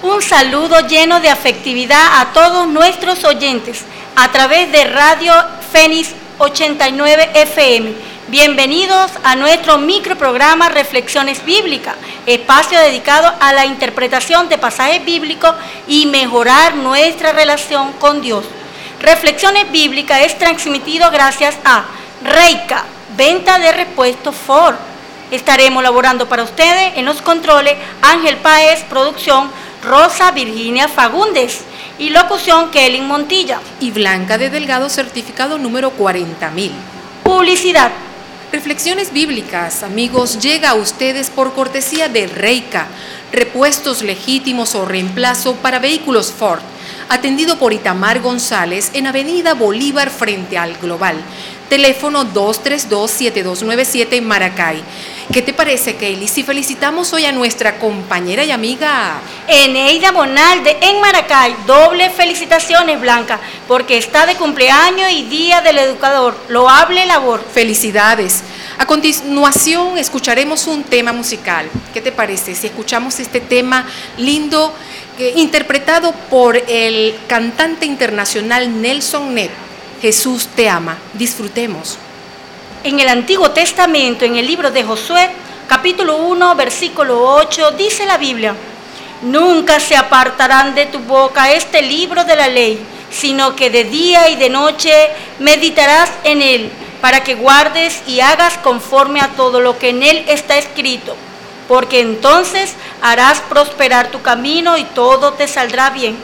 Un saludo lleno de afectividad a todos nuestros oyentes a través de Radio Fénix 89 FM. Bienvenidos a nuestro microprograma Reflexiones Bíblicas, espacio dedicado a la interpretación de pasajes bíblicos y mejorar nuestra relación con Dios. Reflexiones Bíblicas es transmitido gracias a Reika, venta de repuestos Ford. Estaremos laborando para ustedes en los controles Ángel Páez, producción Rosa Virginia Fagundes y locución Kelly Montilla. Y Blanca de Delgado, certificado número 40.000. Publicidad. Reflexiones Bíblicas, amigos, llega a ustedes por cortesía de Reika, repuestos legítimos o reemplazo para vehículos Ford, atendido por Itamar González en Avenida Bolívar frente al Global. Teléfono 232-7297 Maracay. ¿Qué te parece, Kelly, si felicitamos hoy a nuestra compañera y amiga Eneida Bonalde en Maracay? Doble felicitaciones, Blanca, porque está de cumpleaños y Día del Educador. Loable labor. Felicidades. A continuación escucharemos un tema musical. ¿Qué te parece si escuchamos este tema lindo, interpretado por el cantante internacional Nelson Ned? Jesús te ama. Disfrutemos. En el Antiguo Testamento, en el libro de Josué, capítulo 1, versículo 8, dice la Biblia: nunca se apartarán de tu boca este libro de la ley, sino que de día y de noche meditarás en él, para que guardes y hagas conforme a todo lo que en él está escrito, porque entonces harás prosperar tu camino y todo te saldrá bien.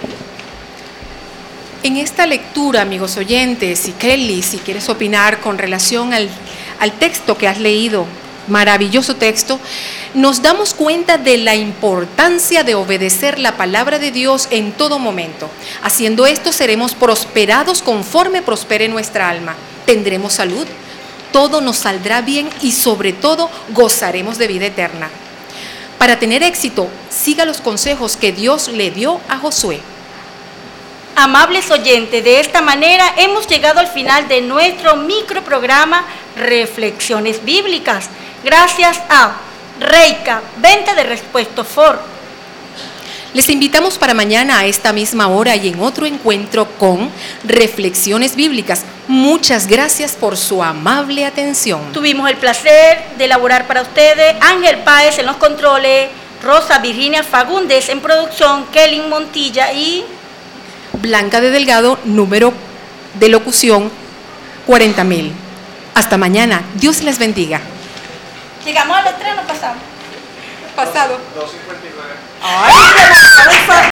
En esta lectura, amigos oyentes, y Kelly, si quieres opinar con relación al texto que has leído, maravilloso texto, nos damos cuenta de la importancia de obedecer la palabra de Dios en todo momento. Haciendo esto, seremos prosperados conforme prospere nuestra alma. Tendremos salud, todo nos saldrá bien y sobre todo gozaremos de vida eterna. Para tener éxito, siga los consejos que Dios le dio a Josué. Amables oyentes, de esta manera hemos llegado al final de nuestro microprograma Reflexiones Bíblicas. Gracias a Reika, venta de repuestos Ford. Les invitamos para mañana a esta misma hora y en otro encuentro con Reflexiones Bíblicas. Muchas gracias por su amable atención. Tuvimos el placer de elaborar para ustedes Ángel Páez en los controles, Rosa Virginia Fagundes en producción, Kelly Montilla y Blanca de Delgado, número de locución 40.000. Hasta mañana. Dios les bendiga. ¿Llegamos a los 3 o no pasamos? Pasado. 2:59. ¡Ay!